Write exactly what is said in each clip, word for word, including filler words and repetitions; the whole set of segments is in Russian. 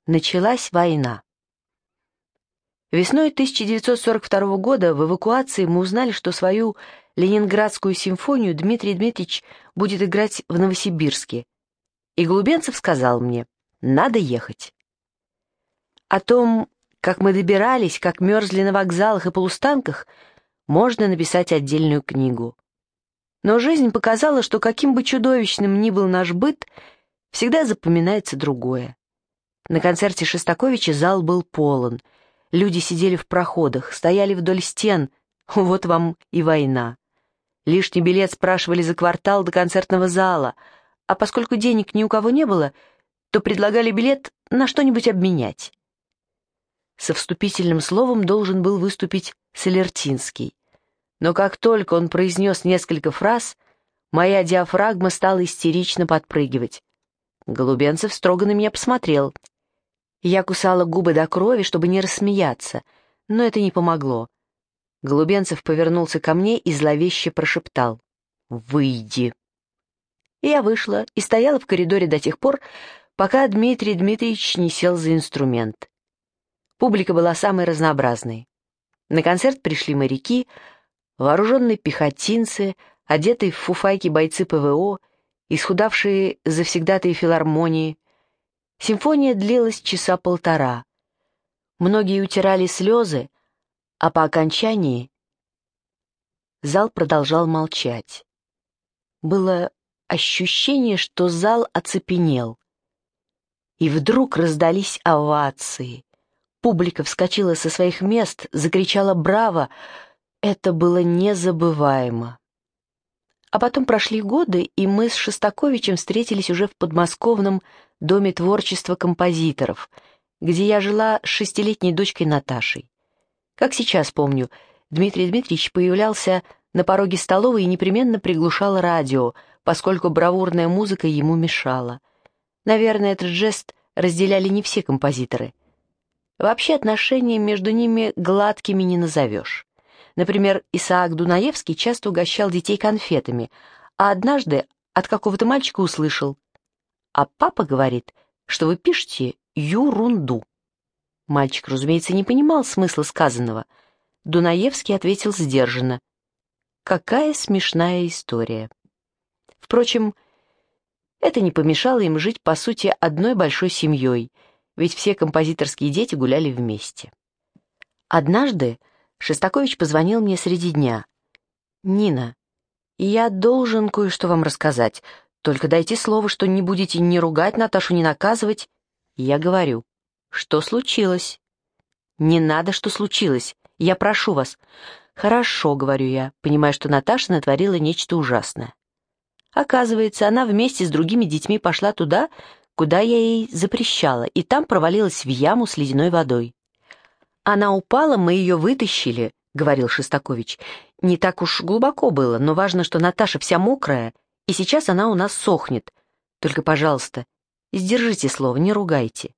Началась война. Весной тысяча девятьсот сорок второго года в эвакуации мы узнали, что свою Ленинградскую симфонию Дмитрий Дмитриевич будет играть в Новосибирске. И Голубенцев сказал мне: «Надо ехать». О том, как мы добирались, как мерзли на вокзалах и полустанках, можно написать отдельную книгу. Но жизнь показала, что каким бы чудовищным ни был наш быт, всегда запоминается другое. На концерте Шостаковича зал был полон. Люди сидели в проходах, стояли вдоль стен. Вот вам и война. Лишний билет спрашивали за квартал до концертного зала, а поскольку денег ни у кого не было, то предлагали билет на что-нибудь обменять. Со вступительным словом должен был выступить Солертинский. Но как только он произнес несколько фраз, моя диафрагма стала истерично подпрыгивать. Голубенцев строго на меня посмотрел. Я кусала губы до крови, чтобы не рассмеяться, но это не помогло. Голубенцев повернулся ко мне и зловеще прошептал: «Выйди». Я вышла и стояла в коридоре до тех пор, пока Дмитрий Дмитриевич не сел за инструмент. Публика была самой разнообразной. На концерт пришли моряки, вооруженные пехотинцы, одетые в фуфайки бойцы ПВО, исхудавшие завсегдатые филармонии. Симфония длилась часа полтора. Многие утирали слезы, а по окончании зал продолжал молчать. Было ощущение, что зал оцепенел. И вдруг раздались овации. Публика вскочила со своих мест, закричала «Браво!». Это было незабываемо. А потом прошли годы, и мы с Шостаковичем встретились уже в подмосковном Доме творчества композиторов, где я жила с шестилетней дочкой Наташей. Как сейчас помню, Дмитрий Дмитриевич появлялся на пороге столовой и непременно приглушал радио, поскольку бравурная музыка ему мешала. Наверное, этот жест разделяли не все композиторы. Вообще отношения между ними гладкими не назовешь. Например, Исаак Дунаевский часто угощал детей конфетами, а однажды от какого-то мальчика услышал: «А папа говорит, что вы пишете ерунду». Мальчик, разумеется, не понимал смысла сказанного. Дунаевский ответил сдержанно: «Какая смешная история». Впрочем, это не помешало им жить, по сути, одной большой семьей, ведь все композиторские дети гуляли вместе. Однажды Шостакович позвонил мне среди дня. «Нина, я должен кое-что вам рассказать. Только дайте слово, что не будете ни ругать Наташу, ни наказывать». Я говорю: «Что случилось?» «Не надо, что случилось. Я прошу вас». «Хорошо», — говорю я, понимая, что Наташа натворила нечто ужасное. Оказывается, она вместе с другими детьми пошла туда, куда я ей запрещала, и там провалилась в яму с ледяной водой. «Она упала, мы ее вытащили», — говорил Шостакович. «Не так уж глубоко было, но важно, что Наташа вся мокрая, и сейчас она у нас сохнет. Только, пожалуйста, сдержите слово, не ругайте».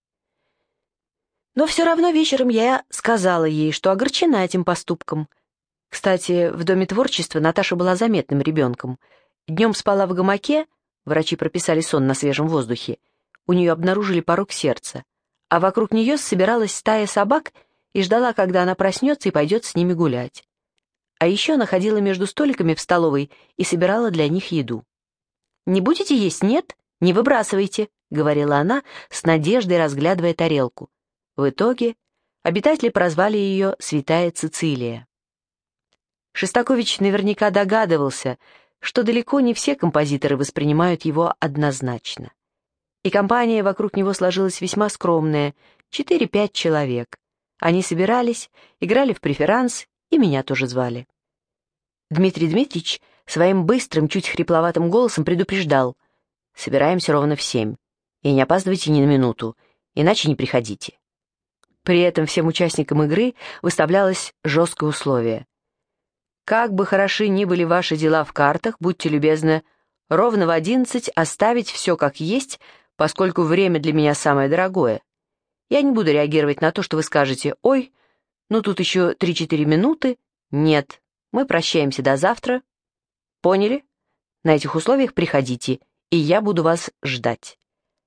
Но все равно вечером я сказала ей, что огорчена этим поступком. Кстати, в Доме творчества Наташа была заметным ребенком. Днем спала в гамаке, врачи прописали сон на свежем воздухе, у нее обнаружили порок сердца, а вокруг нее собиралась стая собак и ждала, когда она проснется и пойдет с ними гулять. А еще она ходила между столиками в столовой и собирала для них еду. «Не будете есть, нет? Не выбрасывайте», — говорила она, с надеждой разглядывая тарелку. В итоге обитатели прозвали ее «Святая Цицилия». Шостакович наверняка догадывался, что далеко не все композиторы воспринимают его однозначно. И компания вокруг него сложилась весьма скромная, четыре-пять человек. Они собирались, играли в преферанс, и меня тоже звали. Дмитрий Дмитриевич своим быстрым, чуть хрипловатым голосом предупреждал: «Собираемся ровно в семь, и не опаздывайте ни на минуту, иначе не приходите». При этом всем участникам игры выставлялось жесткое условие: «Как бы хороши ни были ваши дела в картах, будьте любезны ровно в одиннадцать оставить все как есть, поскольку время для меня самое дорогое. Я не буду реагировать на то, что вы скажете: «Ой, ну тут еще три-четыре минуты». Нет, мы прощаемся до завтра. Поняли? На этих условиях приходите, и я буду вас ждать».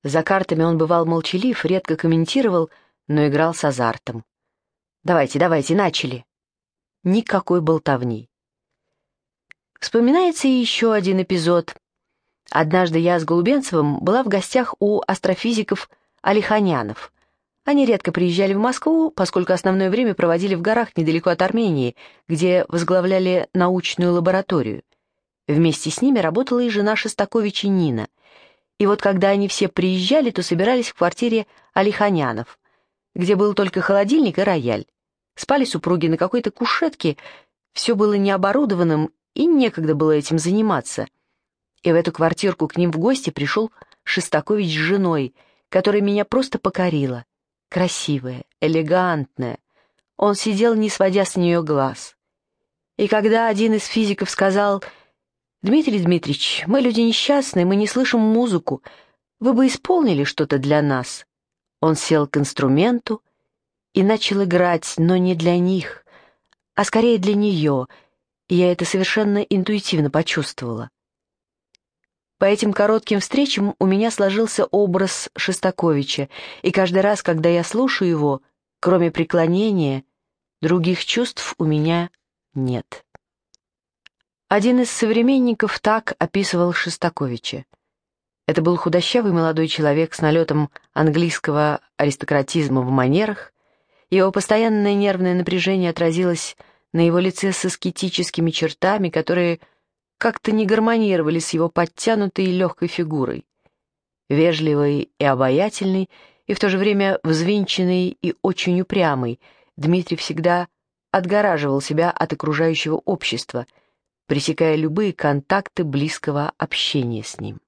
За картами он бывал молчалив, редко комментировал, но играл с азартом. «Давайте, давайте, начали!» Никакой болтовни. Вспоминается еще один эпизод. Однажды я с Голубенцевым была в гостях у астрофизиков Алиханянов. Они редко приезжали в Москву, поскольку основное время проводили в горах недалеко от Армении, где возглавляли научную лабораторию. Вместе с ними работала и жена Шостаковича Нина. И вот когда они все приезжали, то собирались в квартире Алиханянов, где был только холодильник и рояль. Спали супруги на какой-то кушетке, все было необорудованным, и некогда было этим заниматься. И в эту квартирку к ним в гости пришел Шостакович с женой, которая меня просто покорила. Красивая, элегантная. Он сидел, не сводя с нее глаз. И когда один из физиков сказал: «Дмитрий Дмитриевич, мы люди несчастные, мы не слышим музыку, вы бы исполнили что-то для нас», он сел к инструменту и начал играть, но не для них, а скорее для нее, и я это совершенно интуитивно почувствовала. По этим коротким встречам у меня сложился образ Шостаковича, и каждый раз, когда я слушаю его, кроме преклонения, других чувств у меня нет. Один из современников так описывал Шостаковича. Это был худощавый молодой человек с налетом английского аристократизма в манерах. Его постоянное нервное напряжение отразилось на его лице с аскетическими чертами, которые как-то не гармонировали с его подтянутой и легкой фигурой. Вежливый и обаятельный, и в то же время взвинченный и очень упрямый, Дмитрий всегда отгораживал себя от окружающего общества, пресекая любые контакты близкого общения с ним.